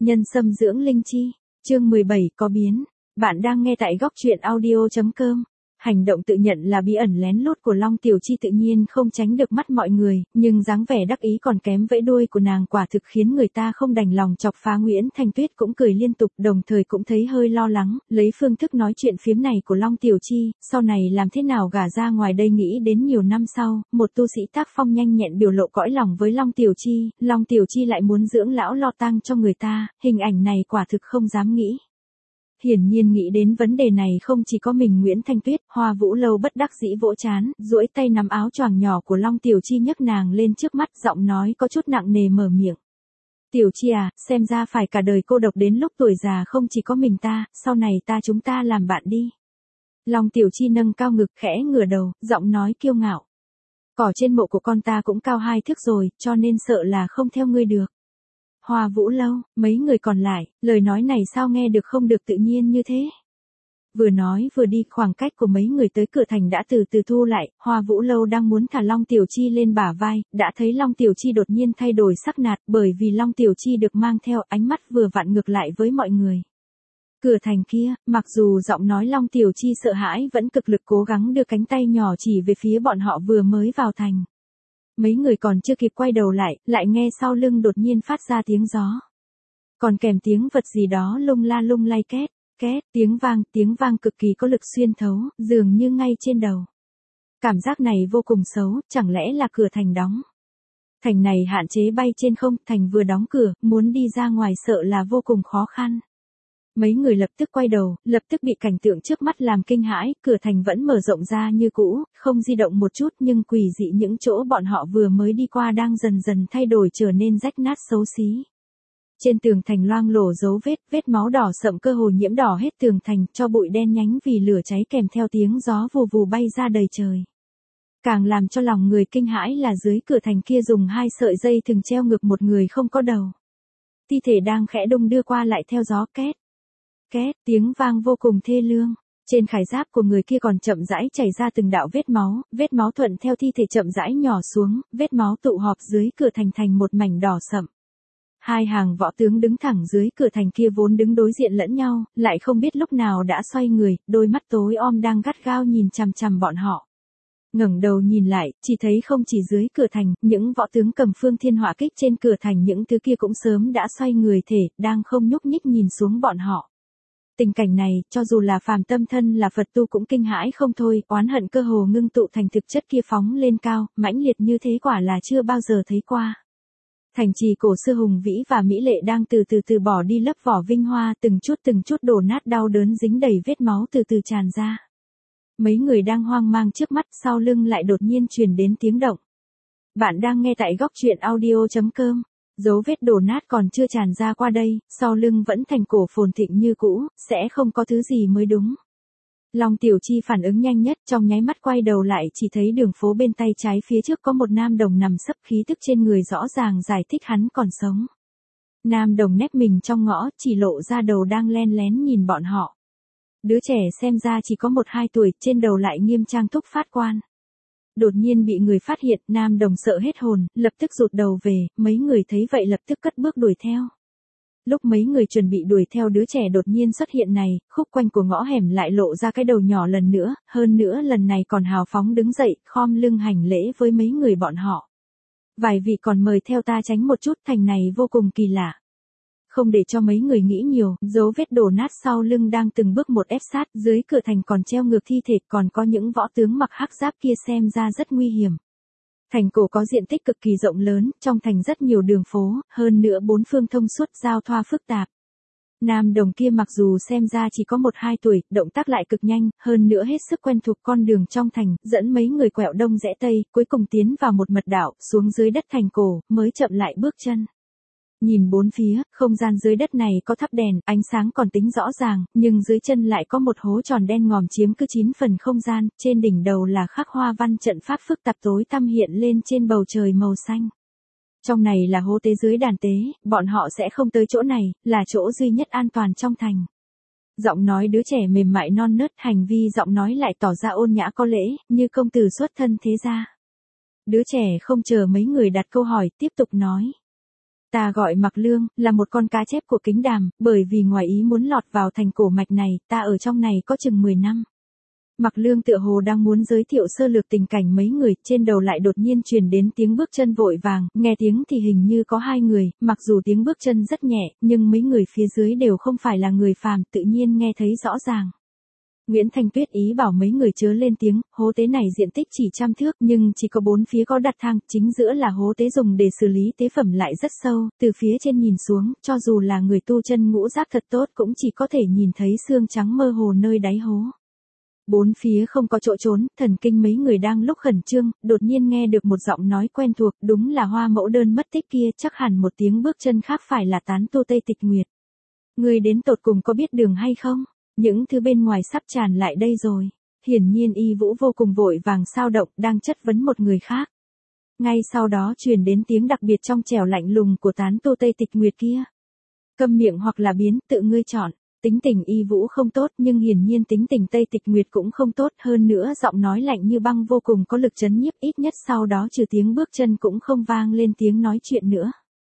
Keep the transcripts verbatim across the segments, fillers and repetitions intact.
Nhân sâm dưỡng linh chi, chương mười bảy có biến. Bạn đang nghe tại góc truyện audio chấm com. Hành động tự nhận là bí ẩn lén lút của Long Tiểu Chi tự nhiên không tránh được mắt mọi người, nhưng dáng vẻ đắc ý còn kém vẫy đuôi của nàng quả thực khiến người ta không đành lòng chọc phá. Nguyễn Thanh Tuyết cũng cười liên tục, đồng thời cũng thấy hơi lo lắng, lấy phương thức nói chuyện phiếm này của Long Tiểu Chi, sau này làm thế nào gả ra ngoài đây. Nghĩ đến nhiều năm sau, một tu sĩ tác phong nhanh nhẹn biểu lộ cõi lòng với Long Tiểu Chi, Long Tiểu Chi lại muốn dưỡng lão lo tang cho người ta, hình ảnh này quả thực không dám nghĩ. Hiển nhiên nghĩ đến vấn đề này không chỉ có mình Nguyễn Thanh Tuyết, Hoa Vũ Lâu bất đắc dĩ vỗ trán, duỗi tay nắm áo choàng nhỏ của Long Tiểu Chi nhấc nàng lên trước mắt, giọng nói có chút nặng nề mở miệng. Tiểu Chi à, xem ra phải cả đời cô độc đến lúc tuổi già không chỉ có mình ta, sau này ta chúng ta làm bạn đi. Long Tiểu Chi nâng cao ngực khẽ ngửa đầu, giọng nói kiêu ngạo. Cỏ trên mộ của con ta cũng cao hai thước rồi, cho nên sợ là không theo ngươi được. Hoa Vũ Lâu, mấy người còn lại, lời nói này sao nghe được không được tự nhiên như thế. Vừa nói vừa đi, khoảng cách của mấy người tới cửa thành đã từ từ thu lại, Hoa Vũ Lâu đang muốn thả Long Tiểu Chi lên bả vai, đã thấy Long Tiểu Chi đột nhiên thay đổi sắc nạt, bởi vì Long Tiểu Chi được mang theo, ánh mắt vừa vặn ngược lại với mọi người. Cửa thành kia, mặc dù giọng nói Long Tiểu Chi sợ hãi vẫn cực lực cố gắng đưa cánh tay nhỏ chỉ về phía bọn họ vừa mới vào thành. Mấy người còn chưa kịp quay đầu lại, lại nghe sau lưng đột nhiên phát ra tiếng gió. Còn kèm tiếng vật gì đó lung la lung lay két, két, tiếng vang, tiếng vang cực kỳ có lực xuyên thấu, dường như ngay trên đầu. Cảm giác này vô cùng xấu, chẳng lẽ là cửa thành đóng. Thành này hạn chế bay trên không, thành vừa đóng cửa, muốn đi ra ngoài sợ là vô cùng khó khăn. Mấy người lập tức quay đầu, lập tức bị cảnh tượng trước mắt làm kinh hãi, cửa thành vẫn mở rộng ra như cũ, không di động một chút nhưng quỷ dị những chỗ bọn họ vừa mới đi qua đang dần dần thay đổi trở nên rách nát xấu xí. Trên tường thành loang lổ dấu vết, vết máu đỏ sậm cơ hồ nhiễm đỏ hết tường thành, cho bụi đen nhánh vì lửa cháy kèm theo tiếng gió vù vù bay ra đầy trời. Càng làm cho lòng người kinh hãi là dưới cửa thành kia dùng hai sợi dây thừng treo ngược một người không có đầu. Thi thể đang khẽ đung đưa qua lại theo gió két. Két, tiếng vang vô cùng thê lương. Trên khải giáp của người kia còn chậm rãi chảy ra từng đạo vết máu, vết máu thuận theo thi thể chậm rãi nhỏ xuống, vết máu tụ họp dưới cửa thành thành một mảnh đỏ sậm. Hai hàng võ tướng đứng thẳng dưới cửa thành kia vốn đứng đối diện lẫn nhau, lại không biết lúc nào đã xoay người, đôi mắt tối om đang gắt gao nhìn chằm chằm bọn họ. Ngẩng đầu nhìn lại, chỉ thấy không chỉ dưới cửa thành, những võ tướng cầm phương thiên hỏa kích trên cửa thành những thứ kia cũng sớm đã xoay người thể, đang không nhúc nhích nhìn xuống bọn họ. Tình cảnh này, cho dù là phàm tâm thân là Phật tu cũng kinh hãi không thôi, oán hận cơ hồ ngưng tụ thành thực chất kia phóng lên cao, mãnh liệt như thế quả là chưa bao giờ thấy qua. Thành trì cổ xưa hùng vĩ và mỹ lệ đang từ từ từ bỏ đi lớp vỏ vinh hoa, từng chút từng chút đổ nát đau đớn dính đầy vết máu từ từ tràn ra. Mấy người đang hoang mang trước mắt, sau lưng lại đột nhiên truyền đến tiếng động. Bạn đang nghe tại góc truyện audio chấm com. Dấu vết đổ nát còn chưa tràn ra qua đây, sau lưng vẫn thành cổ phồn thịnh như cũ, sẽ không có thứ gì mới đúng. Long Tiểu Chi phản ứng nhanh nhất, trong nháy mắt quay đầu lại chỉ thấy đường phố bên tay trái phía trước có một nam đồng nằm sấp, khí tức trên người rõ ràng giải thích hắn còn sống. Nam đồng nép mình trong ngõ, chỉ lộ ra đầu đang len lén nhìn bọn họ. Đứa trẻ xem ra chỉ có một hai tuổi, trên đầu lại nghiêm trang túc phát quan. Đột nhiên bị người phát hiện, nam đồng sợ hết hồn, lập tức rụt đầu về, mấy người thấy vậy lập tức cất bước đuổi theo. Lúc mấy người chuẩn bị đuổi theo đứa trẻ đột nhiên xuất hiện này, khúc quanh của ngõ hẻm lại lộ ra cái đầu nhỏ lần nữa, hơn nữa lần này còn hào phóng đứng dậy, khom lưng hành lễ với mấy người bọn họ. Vài vị còn mời theo ta tránh một chút, thành này vô cùng kỳ lạ. Không để cho mấy người nghĩ nhiều, dấu vết đổ nát sau lưng đang từng bước một ép sát, dưới cửa thành còn treo ngược thi thể, còn có những võ tướng mặc hắc giáp kia xem ra rất nguy hiểm. Thành cổ có diện tích cực kỳ rộng lớn, trong thành rất nhiều đường phố, hơn nữa bốn phương thông suốt, giao thoa phức tạp. Nam đồng kia mặc dù xem ra chỉ có một hai tuổi, động tác lại cực nhanh, hơn nữa hết sức quen thuộc con đường trong thành, dẫn mấy người quẹo đông rẽ tây, cuối cùng tiến vào một mật đạo, xuống dưới đất thành cổ, mới chậm lại bước chân. Nhìn bốn phía, không gian dưới đất này có thắp đèn, ánh sáng còn tính rõ ràng, nhưng dưới chân lại có một hố tròn đen ngòm chiếm cứ chín phần không gian, trên đỉnh đầu là khắc hoa văn trận pháp phức tạp tối tăm hiện lên trên bầu trời màu xanh. Trong này là hố tế dưới đàn tế, bọn họ sẽ không tới chỗ này, là chỗ duy nhất an toàn trong thành. Giọng nói đứa trẻ mềm mại non nớt, hành vi giọng nói lại tỏ ra ôn nhã có lễ, như công tử xuất thân thế gia. Đứa trẻ không chờ mấy người đặt câu hỏi, tiếp tục nói. Ta gọi Mặc Lương, là một con cá chép của kính đàm, bởi vì ngoài ý muốn lọt vào thành cổ mạch này, ta ở trong này có chừng mười năm. Mặc Lương tựa hồ đang muốn giới thiệu sơ lược tình cảnh mấy người, trên đầu lại đột nhiên truyền đến tiếng bước chân vội vàng, nghe tiếng thì hình như có hai người, mặc dù tiếng bước chân rất nhẹ, nhưng mấy người phía dưới đều không phải là người phàm, tự nhiên nghe thấy rõ ràng. Nguyễn Thanh Tuyết ý bảo mấy người chớ lên tiếng, hố tế này diện tích chỉ trăm thước nhưng chỉ có bốn phía có đặt thang, chính giữa là hố tế dùng để xử lý tế phẩm lại rất sâu, từ phía trên nhìn xuống, cho dù là người tu chân ngũ giác thật tốt cũng chỉ có thể nhìn thấy xương trắng mơ hồ nơi đáy hố. Bốn phía không có chỗ trốn, thần kinh mấy người đang lúc khẩn trương, đột nhiên nghe được một giọng nói quen thuộc, đúng là Hoa Mẫu Đơn mất tích kia, chắc hẳn một tiếng bước chân khác phải là tán tu Tây Tịch Nguyệt. Người đến tột cùng có biết đường hay không? Những thứ bên ngoài sắp tràn lại đây rồi. Hiển nhiên Y Vũ vô cùng vội vàng sao động, đang chất vấn một người khác. Ngay sau đó truyền đến tiếng đặc biệt trong trẻo lạnh lùng của tán tu Tây Tịch Nguyệt kia. Câm miệng hoặc là biến, tự ngươi chọn. Tính tình Y Vũ không tốt nhưng hiển nhiên tính tình Tây Tịch Nguyệt cũng không tốt, hơn nữa giọng nói lạnh như băng vô cùng có lực chấn nhiếp, ít nhất sau đó trừ tiếng bước chân cũng không vang lên tiếng nói chuyện nữa.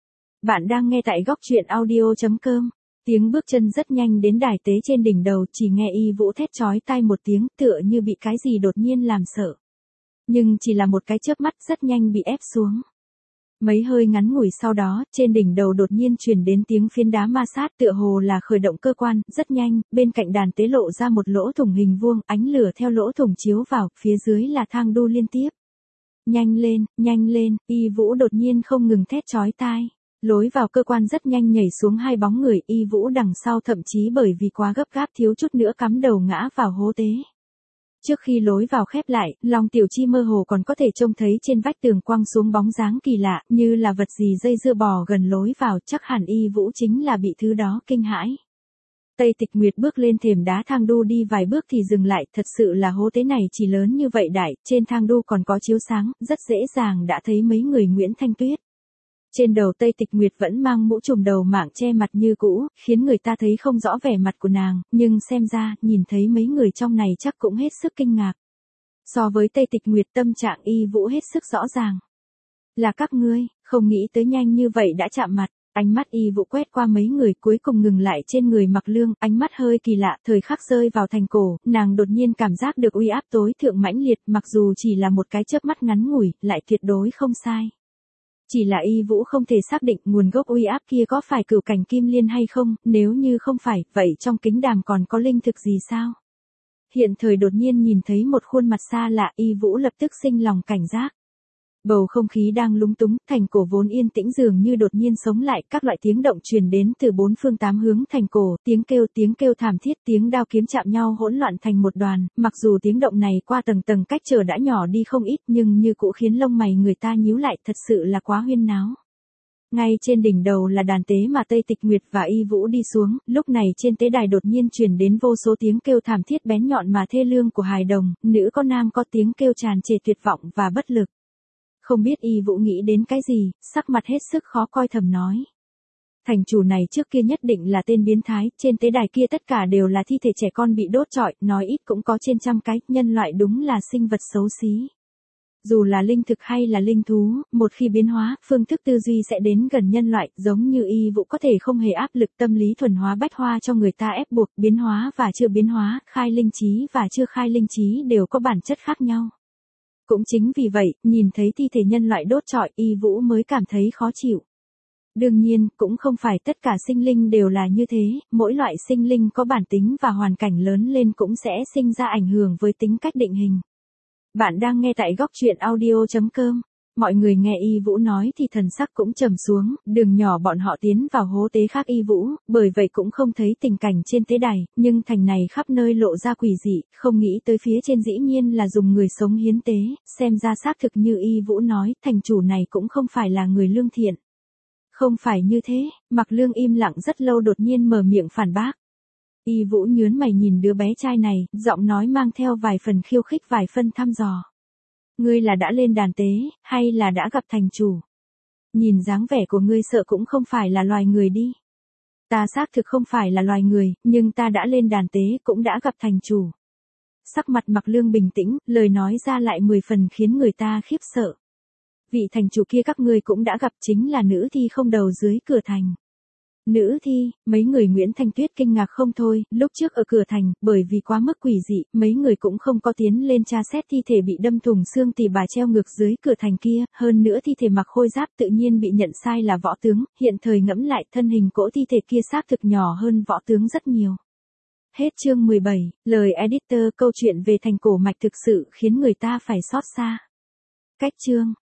Bạn đang nghe tại góc truyện audio chấm com. Tiếng bước chân rất nhanh đến đài tế trên đỉnh đầu, chỉ nghe Y Vũ thét chói tai một tiếng, tựa như bị cái gì đột nhiên làm sợ. Nhưng chỉ là một cái chớp mắt rất nhanh bị ép xuống. Mấy hơi ngắn ngủi sau đó, trên đỉnh đầu đột nhiên truyền đến tiếng phiến đá ma sát, tựa hồ là khởi động cơ quan, rất nhanh, bên cạnh đàn tế lộ ra một lỗ thủng hình vuông, ánh lửa theo lỗ thủng chiếu vào, phía dưới là thang đu liên tiếp. Nhanh lên, nhanh lên, Y Vũ đột nhiên không ngừng thét chói tai. Lối vào cơ quan rất nhanh nhảy xuống hai bóng người, Y Vũ đằng sau thậm chí bởi vì quá gấp gáp thiếu chút nữa cắm đầu ngã vào hố tế. Trước khi lối vào khép lại, Long Tiểu Chi mơ hồ còn có thể trông thấy trên vách tường quăng xuống bóng dáng kỳ lạ, như là vật gì dây dưa bò gần lối vào, chắc hẳn Y Vũ chính là bị thứ đó kinh hãi. Tây Tịch Nguyệt bước lên thềm đá thang đu đi vài bước thì dừng lại, thật sự là hố tế này chỉ lớn như vậy đại, trên thang đu còn có chiếu sáng, rất dễ dàng đã thấy mấy người Nguyễn Thanh Tuyết. Trên đầu Tây Tịch Nguyệt vẫn mang mũ trùm đầu mạng che mặt như cũ, khiến người ta thấy không rõ vẻ mặt của nàng, nhưng xem ra, nhìn thấy mấy người trong này chắc cũng hết sức kinh ngạc. So với Tây Tịch Nguyệt tâm trạng Y Vũ hết sức rõ ràng. Là các ngươi, không nghĩ tới nhanh như vậy đã chạm mặt. Ánh mắt Y Vũ quét qua mấy người cuối cùng ngừng lại trên người Mặc Lương, ánh mắt hơi kỳ lạ, thời khắc rơi vào thành cổ, nàng đột nhiên cảm giác được uy áp tối thượng mãnh liệt, mặc dù chỉ là một cái chớp mắt ngắn ngủi, lại tuyệt đối không sai. Chỉ là Y Vũ không thể xác định nguồn gốc uy áp kia có phải cửu cảnh kim liên hay không, nếu như không phải, vậy trong kính đàm còn có linh thực gì sao? Hiện thời đột nhiên nhìn thấy một khuôn mặt xa lạ, Y Vũ lập tức sinh lòng cảnh giác. Bầu không khí đang lúng túng, thành cổ vốn yên tĩnh dường như đột nhiên sống lại, các loại tiếng động truyền đến từ bốn phương tám hướng thành cổ, tiếng kêu, tiếng kêu thảm thiết, tiếng đao kiếm chạm nhau hỗn loạn thành một đoàn, mặc dù tiếng động này qua tầng tầng cách trở đã nhỏ đi không ít nhưng như cũ khiến lông mày người ta nhíu lại, thật sự là quá huyên náo. Ngay trên đỉnh đầu là đàn tế mà Tây Tịch Nguyệt và Y Vũ đi xuống, lúc này trên tế đài đột nhiên truyền đến vô số tiếng kêu thảm thiết bén nhọn mà thê lương của hài đồng, nữ có nam có tiếng kêu tràn trề tuyệt vọng và bất lực. Không biết Y Vũ nghĩ đến cái gì, sắc mặt hết sức khó coi thầm nói. Thành chủ này trước kia nhất định là tên biến thái, trên tế đài kia tất cả đều là thi thể trẻ con bị đốt trọi, nói ít cũng có trên trăm cái, nhân loại đúng là sinh vật xấu xí. Dù là linh thực hay là linh thú, một khi biến hóa, phương thức tư duy sẽ đến gần nhân loại, giống như Y Vũ có thể không hề áp lực tâm lý thuần hóa bách hoa cho người ta ép buộc, biến hóa và chưa biến hóa, khai linh trí và chưa khai linh trí đều có bản chất khác nhau. Cũng chính vì vậy, nhìn thấy thi thể nhân loại đốt trọi, Y Vũ mới cảm thấy khó chịu. Đương nhiên, cũng không phải tất cả sinh linh đều là như thế, mỗi loại sinh linh có bản tính và hoàn cảnh lớn lên cũng sẽ sinh ra ảnh hưởng với tính cách định hình. Bạn đang nghe tại góc truyện audio chấm com. Mọi người nghe Y Vũ nói thì thần sắc cũng trầm xuống, đường nhỏ bọn họ tiến vào hố tế khác Y Vũ, bởi vậy cũng không thấy tình cảnh trên tế đài, nhưng thành này khắp nơi lộ ra quỷ dị, không nghĩ tới phía trên dĩ nhiên là dùng người sống hiến tế, xem ra xác thực như Y Vũ nói, thành chủ này cũng không phải là người lương thiện. Không phải như thế, Mặc Lương im lặng rất lâu đột nhiên mở miệng phản bác. Y Vũ nhớn mày nhìn đứa bé trai này, giọng nói mang theo vài phần khiêu khích vài phân thăm dò. Ngươi là đã lên đàn tế, hay là đã gặp thành chủ? Nhìn dáng vẻ của ngươi sợ cũng không phải là loài người đi. Ta xác thực không phải là loài người, nhưng ta đã lên đàn tế cũng đã gặp thành chủ. Sắc mặt Mặc Lương bình tĩnh, lời nói ra lại mười phần khiến người ta khiếp sợ. vị thành chủ kia các ngươi cũng đã gặp, chính là nữ thi không đầu dưới cửa thành. Nữ thi, mấy người Nguyễn Thanh Tuyết kinh ngạc không thôi, lúc trước ở cửa thành, bởi vì quá mức quỷ dị, mấy người cũng không có tiến lên tra xét thi thể bị đâm thủng xương tỳ bà treo ngược dưới cửa thành kia, hơn nữa thi thể mặc khôi giáp tự nhiên bị nhận sai là võ tướng, hiện thời ngẫm lại thân hình cỗ thi thể kia xác thực nhỏ hơn võ tướng rất nhiều. Hết chương mười bảy, lời editor. Câu chuyện về thành cổ mạch thực sự khiến người ta phải xót xa. Cách chương.